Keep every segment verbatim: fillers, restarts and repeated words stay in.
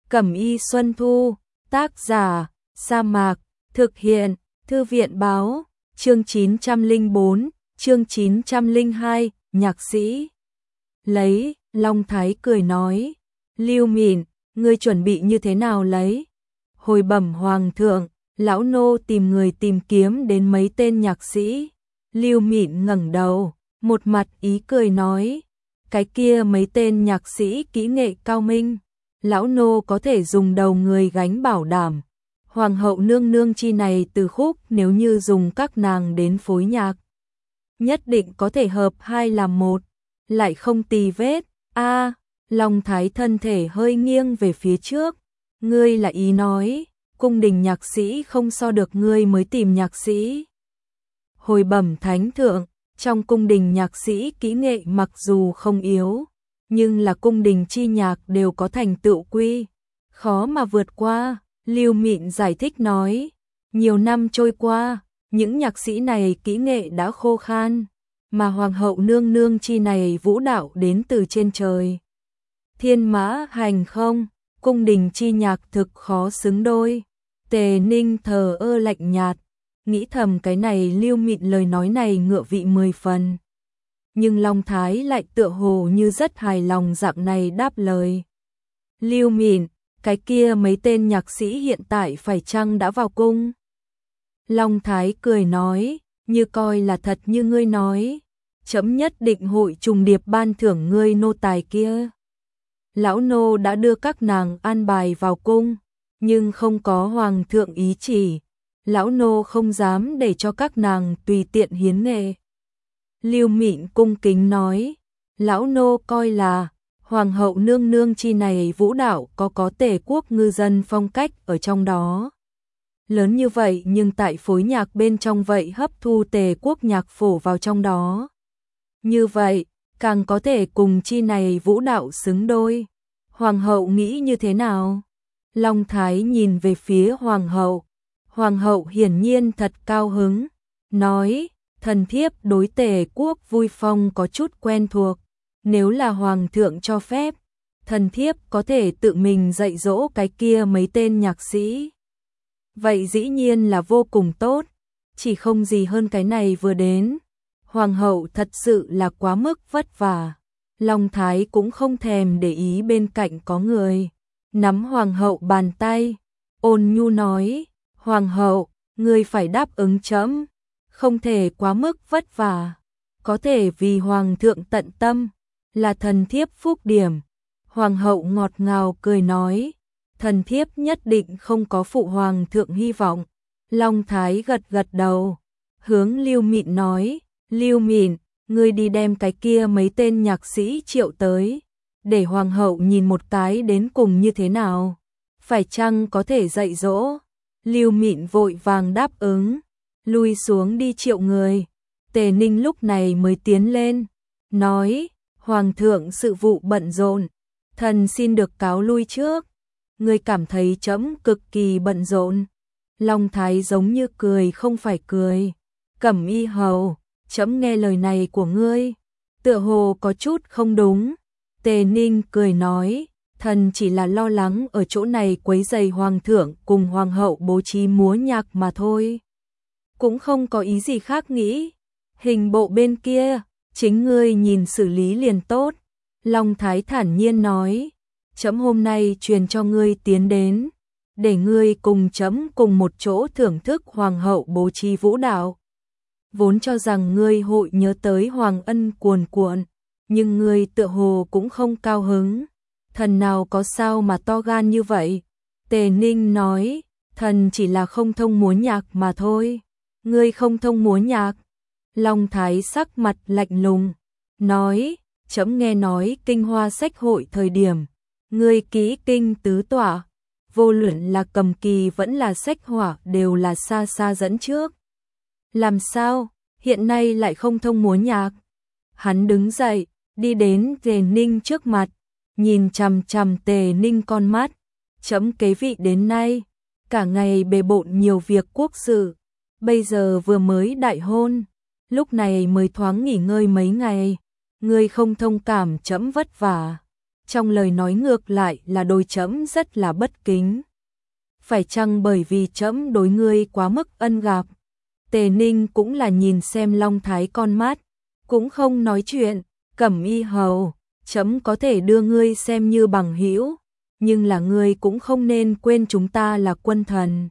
Cẩm y Xuân Thu, tác giả, Sa Mạc, thực hiện, Thư viện báo, chương chín trăm lẻ bốn, chương chín trăm lẻ hai, nhạc sĩ. Lấy, Long Thái cười nói, Lưu Mịn, ngươi chuẩn bị như thế nào lấy? Hồi bẩm hoàng thượng, lão nô tìm người tìm kiếm đến mấy tên nhạc sĩ. Lưu Mịn ngẩng đầu, một mặt ý cười nói, cái kia mấy tên nhạc sĩ kỹ nghệ cao minh, lão nô có thể dùng đầu người gánh bảo đảm. Hoàng hậu nương nương chi này từ khúc nếu như dùng các nàng đến phối nhạc, nhất định có thể hợp hai làm một, lại không tì vết. A, Long Thái thân thể hơi nghiêng về phía trước, ngươi là ý nói, cung đình nhạc sĩ không so được ngươi mới tìm nhạc sĩ. Hồi bẩm thánh thượng, trong cung đình nhạc sĩ kỹ nghệ mặc dù không yếu, nhưng là cung đình chi nhạc đều có thành tựu quy, khó mà vượt qua. Lưu Mịn giải thích nói, nhiều năm trôi qua, những nhạc sĩ này kỹ nghệ đã khô khan, mà hoàng hậu nương nương chi này vũ đạo đến từ trên trời. Thiên mã hành không, cung đình chi nhạc thực khó xứng đôi. Tề Ninh thờ ơ lạnh nhạt, nghĩ thầm cái này Lưu Mịn lời nói này ngựa vị mười phần. Nhưng Long Thái lại tựa hồ như rất hài lòng dạng này đáp lời. Lưu Mịn, cái kia mấy tên nhạc sĩ hiện tại phải chăng đã vào cung? Long Thái cười nói, như coi là thật như ngươi nói, chấm nhất định hội trùng điệp ban thưởng ngươi nô tài kia. Lão nô đã đưa các nàng an bài vào cung, nhưng không có hoàng thượng ý chỉ, lão nô không dám để cho các nàng tùy tiện hiến nghệ. Lưu Mịn cung kính nói, lão nô coi là hoàng hậu nương nương chi này vũ đạo có có Tề quốc ngư dân phong cách ở trong đó. Lớn như vậy nhưng tại phối nhạc bên trong vậy hấp thu Tề quốc nhạc phổ vào trong đó. Như vậy, càng có thể cùng chi này vũ đạo xứng đôi. Hoàng hậu nghĩ như thế nào? Long Thái nhìn về phía hoàng hậu. Hoàng hậu hiển nhiên thật cao hứng, nói, thần thiếp đối Tề quốc vui phong có chút quen thuộc. Nếu là hoàng thượng cho phép, thần thiếp có thể tự mình dạy dỗ cái kia mấy tên nhạc sĩ. Vậy dĩ nhiên là vô cùng tốt, chỉ không gì hơn cái này vừa đến. Hoàng hậu thật sự là quá mức vất vả. Long Thái cũng không thèm để ý bên cạnh có người. Nắm hoàng hậu bàn tay, ôn nhu nói, hoàng hậu, ngươi phải đáp ứng chấm, không thể quá mức vất vả, có thể vì hoàng thượng tận tâm, là thần thiếp phúc điểm. Hoàng hậu ngọt ngào cười nói, thần thiếp nhất định không có phụ hoàng thượng hy vọng. Long Thái gật gật đầu, hướng Lưu Mịn nói, Lưu Mịn, ngươi đi đem cái kia mấy tên nhạc sĩ triệu tới, để hoàng hậu nhìn một cái đến cùng như thế nào, phải chăng có thể dạy dỗ. Lưu Mịn vội vàng đáp ứng, lui xuống đi triệu người. Tề Ninh lúc này mới tiến lên, nói, hoàng thượng sự vụ bận rộn, thần xin được cáo lui trước. Ngươi cảm thấy chấm cực kỳ bận rộn? Long Thái giống như cười không phải cười. Cẩm y hầu, chấm nghe lời này của ngươi, tựa hồ có chút không đúng. Tề Ninh cười nói, thần chỉ là lo lắng ở chỗ này quấy rầy hoàng thượng cùng hoàng hậu bố trí múa nhạc mà thôi. Cũng không có ý gì khác nghĩ. Hình bộ bên kia, chính ngươi nhìn xử lý liền tốt. Long Thái thản nhiên nói, chấm hôm nay truyền cho ngươi tiến đến, để ngươi cùng chấm cùng một chỗ thưởng thức hoàng hậu bố trí vũ đạo. Vốn cho rằng ngươi hội nhớ tới hoàng ân cuồn cuộn, nhưng ngươi tựa hồ cũng không cao hứng. Thần nào có sao mà to gan như vậy? Tề Ninh nói, thần chỉ là không thông múa nhạc mà thôi. Ngươi không thông múa nhạc? Long Thái sắc mặt lạnh lùng, nói, chấm nghe nói kinh hoa sách hội thời điểm, ngươi kỹ kinh tứ tọa, vô luận là cầm kỳ vẫn là sách họa đều là xa xa dẫn trước. Làm sao, hiện nay lại không thông múa nhạc? Hắn đứng dậy, đi đến Tề Ninh trước mặt, nhìn chằm chằm Tề Ninh con mắt, chấm kế vị đến nay, cả ngày bề bộn nhiều việc quốc sự, bây giờ vừa mới đại hôn, lúc này mới thoáng nghỉ ngơi mấy ngày, ngươi không thông cảm chấm vất vả. trong lời nói ngược lại là đối trẫm rất là bất kính. Phải chăng bởi vì trẫm đối ngươi quá mức ân gặp? Tề Ninh cũng là nhìn xem Long Thái con mắt, cũng không nói chuyện. Cẩm Y hầu, trẫm có thể đưa ngươi xem như bằng hữu, nhưng là ngươi cũng không nên quên chúng ta là quân thần.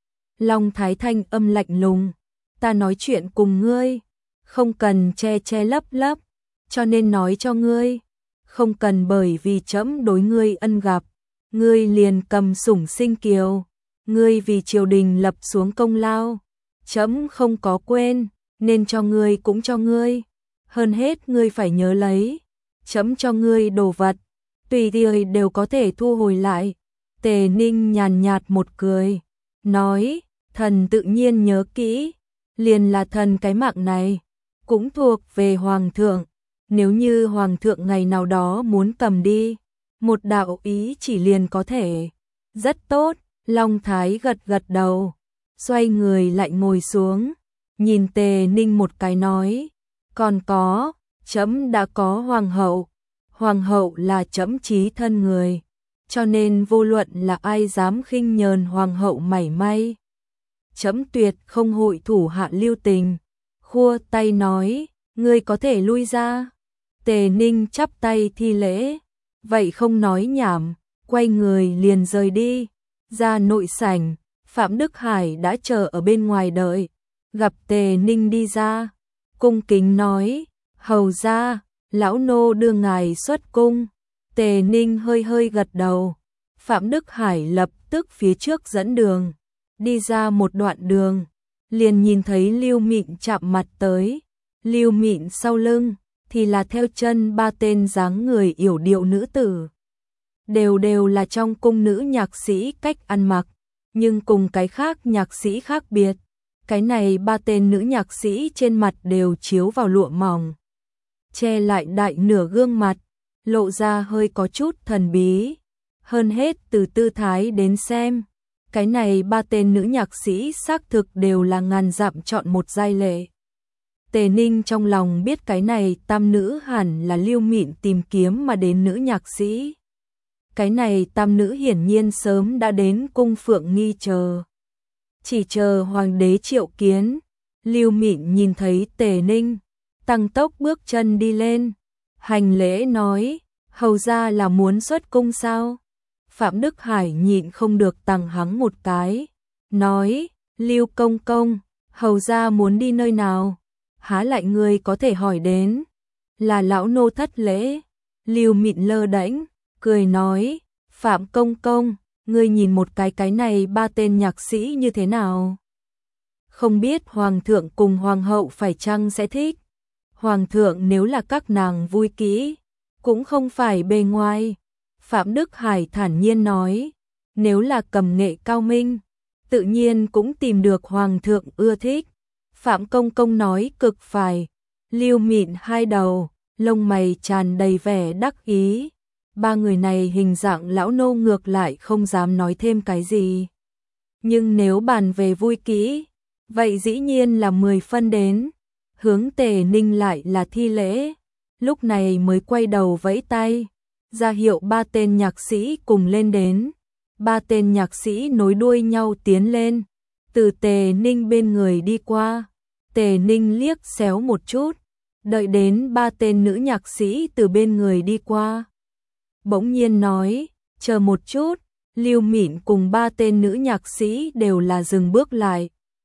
Long Thái thanh âm lạnh lùng, ta nói chuyện cùng ngươi, không cần che che lấp lấp, cho nên nói cho ngươi, không cần bởi vì trẫm đối ngươi ân gặp, ngươi liền cầm sủng sinh kiều, ngươi vì triều đình lập xuống công lao, trẫm không có quên, nên cho ngươi cũng cho ngươi, hơn hết ngươi phải nhớ lấy, trẫm cho ngươi đồ vật, tùy thời đều có thể thu hồi lại. Tề Ninh nhàn nhạt một cười, nói, thần tự nhiên nhớ kỹ, liền là thần cái mạng này, cũng thuộc về hoàng thượng, nếu như hoàng thượng ngày nào đó muốn cầm đi, một đạo ý chỉ liền có thể. Rất tốt, Long Thái gật gật đầu, xoay người lại ngồi xuống, nhìn Tề Ninh một cái nói, còn có, trẫm đã có hoàng hậu, hoàng hậu là trẫm chí thân người, cho nên vô luận là ai dám khinh nhờn hoàng hậu mảy may, trẫm tuyệt không hội thủ hạ lưu tình. Khua tay nói, ngươi có thể lui ra. Tề Ninh chắp tay thi lễ, vậy không nói nhảm, quay người liền rời đi. Ra nội sảnh, Phạm Đức Hải đã chờ ở bên ngoài đợi, gặp Tề Ninh đi ra, cung kính nói, hầu ra, lão nô đưa ngài xuất cung. Tề Ninh hơi hơi gật đầu, Phạm Đức Hải lập tức phía trước dẫn đường, đi ra một đoạn đường, liền nhìn thấy Lưu Mịn chạm mặt tới, Lưu Mịn sau lưng thì là theo chân ba tên dáng người yểu điệu nữ tử. Đều đều là trong cung nữ nhạc sĩ cách ăn mặc, nhưng cùng cái khác nhạc sĩ khác biệt. Cái này ba tên nữ nhạc sĩ trên mặt đều chiếu vào lụa mỏng, che lại đại nửa gương mặt, lộ ra hơi có chút thần bí. Hơn hết từ tư thái đến xem, cái này ba tên nữ nhạc sĩ xác thực đều là ngàn dặm chọn một giai lệ. Tề Ninh trong lòng biết cái này tam nữ hẳn là Lưu Mịn tìm kiếm mà đến nữ nhạc sĩ. Cái này tam nữ hiển nhiên sớm đã đến cung Phượng Nghi chờ. Chỉ chờ hoàng đế triệu kiến. Lưu Mịn nhìn thấy Tề Ninh, tăng tốc bước chân đi lên, hành lễ nói, hầu ra là muốn xuất cung sao? Phạm Đức Hải nhịn không được tằng hắng một cái, nói, Lưu công công, hầu ra muốn đi nơi nào? Há lại người có thể hỏi đến, là lão nô thất lễ. Lưu Mịn lơ đễnh, cười nói, Phạm công công, ngươi nhìn một cái cái này ba tên nhạc sĩ như thế nào? Không biết hoàng thượng cùng hoàng hậu phải chăng sẽ thích? Hoàng thượng nếu là các nàng vui kỹ, cũng không phải bề ngoài. Phạm Đức Hải thản nhiên nói, nếu là cầm nghệ cao minh, tự nhiên cũng tìm được hoàng thượng ưa thích. Phạm công công nói cực phải. Lưu Mịn hai đầu, lông mày tràn đầy vẻ đắc ý. Ba người này hình dạng lão nô ngược lại không dám nói thêm cái gì. Nhưng nếu bàn về vui kỹ, vậy dĩ nhiên là mười phân đến. Hướng Tề Ninh lại là thi lễ, lúc này mới quay đầu vẫy tay, ra hiệu ba tên nhạc sĩ cùng lên đến. Ba tên nhạc sĩ nối đuôi nhau tiến lên, từ Tề Ninh bên người đi qua. Tề Ninh liếc xéo một chút, đợi đến ba tên nữ nhạc sĩ từ bên người đi qua. Bỗng nhiên nói, chờ một chút. Lưu Mịn cùng ba tên nữ nhạc sĩ đều là dừng bước lại.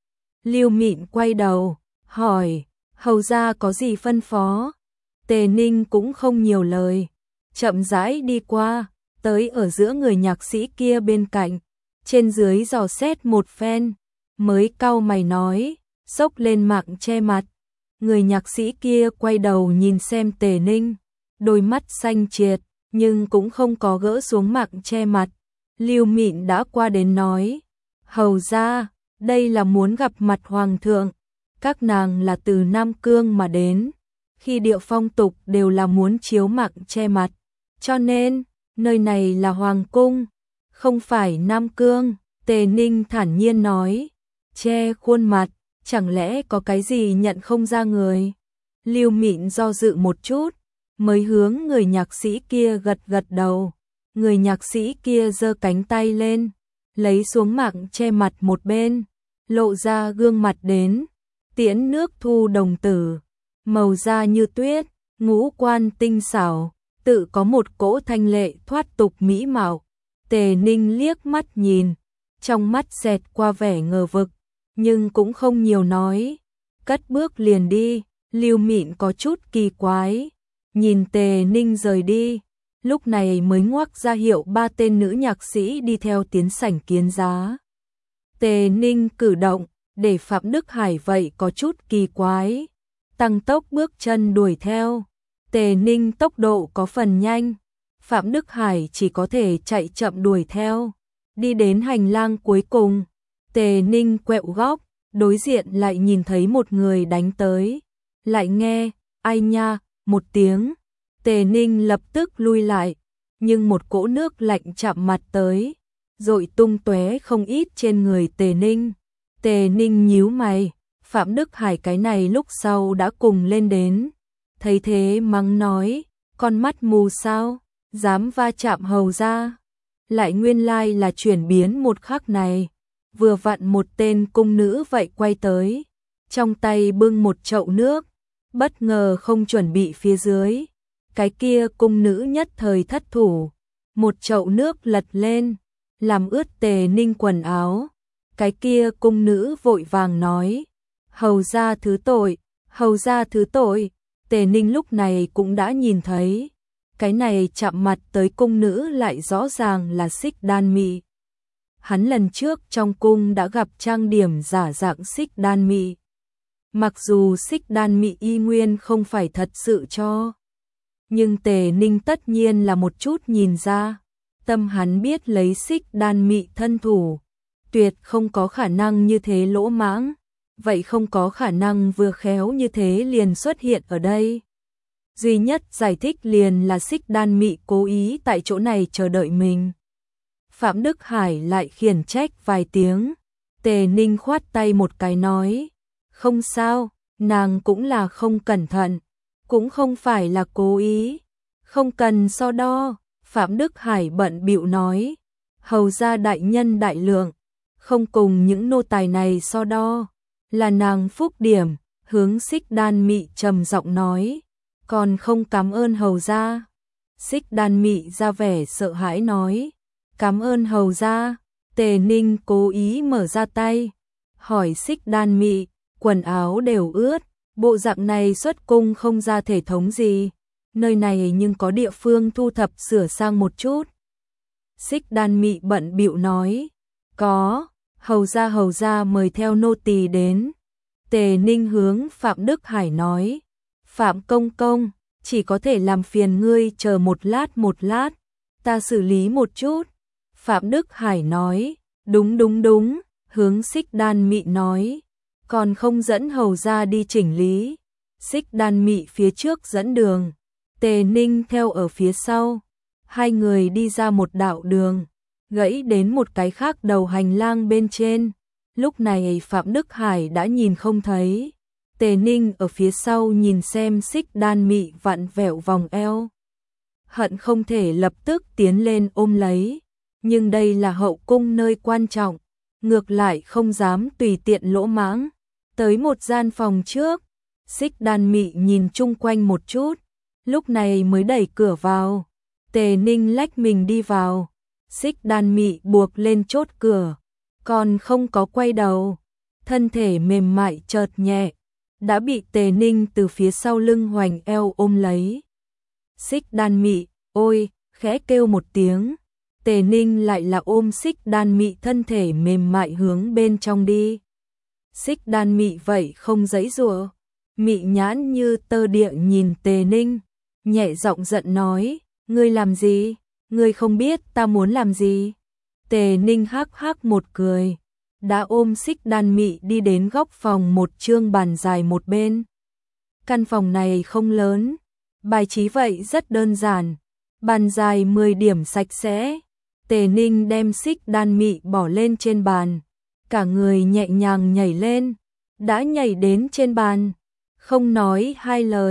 Lưu Mịn quay đầu, hỏi, hầu ra có gì phân phó? Tề Ninh cũng không nhiều lời, chậm rãi đi qua, tới ở giữa người nhạc sĩ kia bên cạnh, trên dưới dò xét một phen, mới cau mày nói, xốc lên mạng che mặt. Người nhạc sĩ kia quay đầu nhìn xem Tề Ninh, đôi mắt xanh triệt, nhưng cũng không có gỡ xuống mạng che mặt. Lưu Mịn đã qua đến nói, hầu ra, đây là muốn gặp mặt hoàng thượng. Các nàng là từ Nam Cương mà đến, khi điệu phong tục đều là muốn chiếu mạng che mặt, cho nên, nơi này là hoàng cung, không phải Nam Cương. Tề Ninh thản nhiên nói, che khuôn mặt, chẳng lẽ có cái gì nhận không ra người? Lưu Mịn do dự một chút, mới hướng người nhạc sĩ kia gật gật đầu. Người nhạc sĩ kia giơ cánh tay lên, lấy xuống mạng che mặt một bên, lộ ra gương mặt đến, tiễn nước thu đồng tử, màu da như tuyết, ngũ quan tinh xảo, tự có một cỗ thanh lệ thoát tục mỹ mạo. Tề Ninh liếc mắt nhìn, trong mắt xẹt qua vẻ ngờ vực, nhưng cũng không nhiều nói, cất bước liền đi. Lưu Mịn có chút kỳ quái, nhìn Tề Ninh rời đi, lúc này mới ngoắc ra hiệu ba tên nữ nhạc sĩ đi theo tiến sảnh kiến giá. Tề Ninh cử động, để Phạm Đức Hải vậy có chút kỳ quái, tăng tốc bước chân đuổi theo. Tề Ninh tốc độ có phần nhanh, Phạm Đức Hải chỉ có thể chạy chậm đuổi theo. Đi đến hành lang cuối cùng, Tề Ninh quẹo góc, đối diện lại nhìn thấy một người đánh tới. Lại nghe, ai nha, một tiếng, Tề Ninh lập tức lui lại, nhưng một cỗ nước lạnh chạm mặt tới, dội tung tóe không ít trên người Tề Ninh. Tề Ninh nhíu mày, Phạm Đức Hải cái này lúc sau đã cùng lên đến, thấy thế mắng nói, con mắt mù sao, dám va chạm hầu ra. Lại nguyên lai là chuyển biến một khắc này, vừa vặn một tên cung nữ vậy quay tới, trong tay bưng một chậu nước, bất ngờ không chuẩn bị phía dưới. Cái kia cung nữ nhất thời thất thủ, một chậu nước lật lên, làm ướt Tề Ninh quần áo. Cái kia cung nữ vội vàng nói, hầu ra thứ tội, hầu ra thứ tội. Tề Ninh lúc này cũng đã nhìn thấy, cái này chạm mặt tới cung nữ lại rõ ràng là Xích Đan Mị. Hắn lần trước trong cung đã gặp trang điểm giả dạng Xích Đan Mị. Mặc dù Xích Đan Mị y nguyên không phải thật sự cho, nhưng Tề Ninh tất nhiên là một chút nhìn ra, tâm hắn biết lấy Xích Đan Mị thân thủ, tuyệt không có khả năng như thế lỗ mãng, vậy không có khả năng vừa khéo như thế liền xuất hiện ở đây. Duy nhất giải thích liền là Xích Đan Mị cố ý tại chỗ này chờ đợi mình. Phạm Đức Hải lại khiển trách vài tiếng, Tề Ninh khoát tay một cái nói, không sao, nàng cũng là không cẩn thận, cũng không phải là cố ý, không cần so đo. Phạm Đức Hải bận bịu nói, hầu ra đại nhân đại lượng, không cùng những nô tài này so đo, là nàng phúc điểm. Hướng Xích Đan Mị trầm giọng nói, còn không cảm ơn hầu ra. Xích Đan Mị ra vẻ sợ hãi nói, cảm ơn hầu ra. Tề Ninh cố ý mở ra tay, hỏi Xích Đan Mị, quần áo đều ướt, bộ dạng này xuất cung không ra thể thống gì, nơi này nhưng có địa phương thu thập sửa sang một chút. Xích Đan Mị bận bịu nói, có, hầu ra hầu ra mời theo nô tỳ đến. Tề Ninh hướng Phạm Đức Hải nói, Phạm công công, chỉ có thể làm phiền ngươi chờ một lát một lát, ta xử lý một chút. Phạm Đức Hải nói, đúng đúng đúng. Hướng Xích Đan Mị nói, còn không dẫn hầu ra đi chỉnh lý. Xích Đan Mị phía trước dẫn đường, Tề Ninh theo ở phía sau. Hai người đi ra một đạo đường, gãy đến một cái khác đầu hành lang bên trên. Lúc này Phạm Đức Hải đã nhìn không thấy. Tề Ninh ở phía sau nhìn xem Xích Đan Mị vặn vẹo vòng eo, hận không thể lập tức tiến lên ôm lấy, nhưng đây là hậu cung nơi quan trọng, ngược lại không dám tùy tiện lỗ mãng. Tới một gian phòng trước, Xích Đan Mị nhìn chung quanh một chút, lúc này mới đẩy cửa vào. Tề Ninh lách mình đi vào, Xích Đan Mị buộc lên chốt cửa, còn không có quay đầu, thân thể mềm mại chợt nhẹ, đã bị Tề Ninh từ phía sau lưng hoành eo ôm lấy. Xích Đan Mị, ôi, khẽ kêu một tiếng, Tề Ninh lại là ôm Xích Đan Mị thân thể mềm mại hướng bên trong đi. Xích Đan Mị vậy không giãy giụa, mị nhãn như tơ địa nhìn Tề Ninh, nhẹ giọng giận nói, ngươi làm gì, ngươi không biết ta muốn làm gì. Tề Ninh hắc hắc một cười, đã ôm Xích Đan Mị đi đến góc phòng một chương bàn dài một bên. Căn phòng này không lớn, bài trí vậy rất đơn giản, bàn dài mười điểm sạch sẽ. Tề Ninh đem Xích Đan Mị bỏ lên trên bàn, cả người nhẹ nhàng nhảy lên, đã nhảy đến trên bàn, không nói hai lời,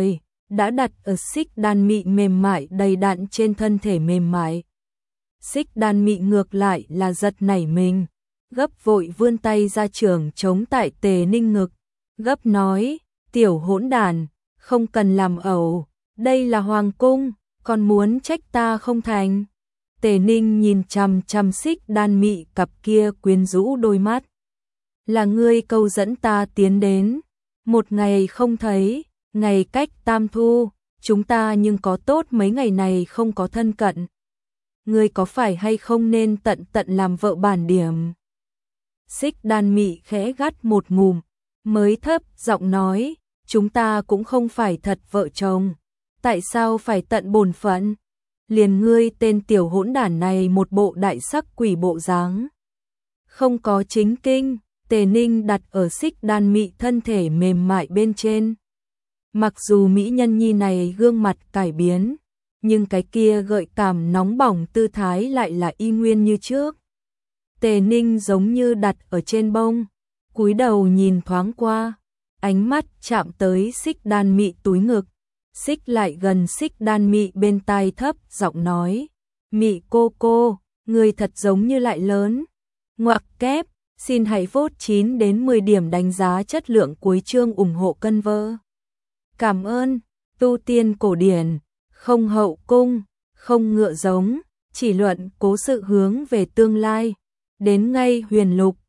đã đặt ở xích đan mị mềm mại đầy đặn trên thân thể mềm mại. Xích đan mị ngược lại là giật nảy mình, gấp vội vươn tay ra trường chống tại Tề Ninh ngực, gấp nói, tiểu hỗn đàn, không cần làm ẩu, đây là hoàng cung, còn muốn trách ta không thành. Tề Ninh nhìn chằm chằm xích đan mị cặp kia quyến rũ đôi mắt. Là ngươi câu dẫn ta tiến đến, một ngày không thấy, ngày cách tam thu, chúng ta nhưng có tốt mấy ngày này không có thân cận. Ngươi có phải hay không nên tận tận làm vợ bản điểm? Xích đan mị khẽ gắt một ngụm, mới thấp giọng nói, chúng ta cũng không phải thật vợ chồng, tại sao phải tận bổn phận? Liền ngươi tên tiểu hỗn đản này một bộ đại sắc quỷ bộ dáng, không có chính kinh. Tề Ninh đặt ở xích đan mị thân thể mềm mại bên trên. Mặc dù mỹ nhân nhi này gương mặt cải biến, nhưng cái kia gợi cảm nóng bỏng tư thái lại là y nguyên như trước. Tề Ninh giống như đặt ở trên bông, cúi đầu nhìn thoáng qua, ánh mắt chạm tới xích đan mị túi ngực, xích lại gần xích đan mị bên tai thấp giọng nói, mị cô cô, người thật giống như lại lớn. Ngoặc kép, xin hãy vote chín đến mười điểm đánh giá chất lượng cuối chương ủng hộ cân vơ. Cảm ơn, tu tiên cổ điển, không hậu cung, không ngựa giống, chỉ luận cố sự hướng về tương lai, đến ngay huyền lục.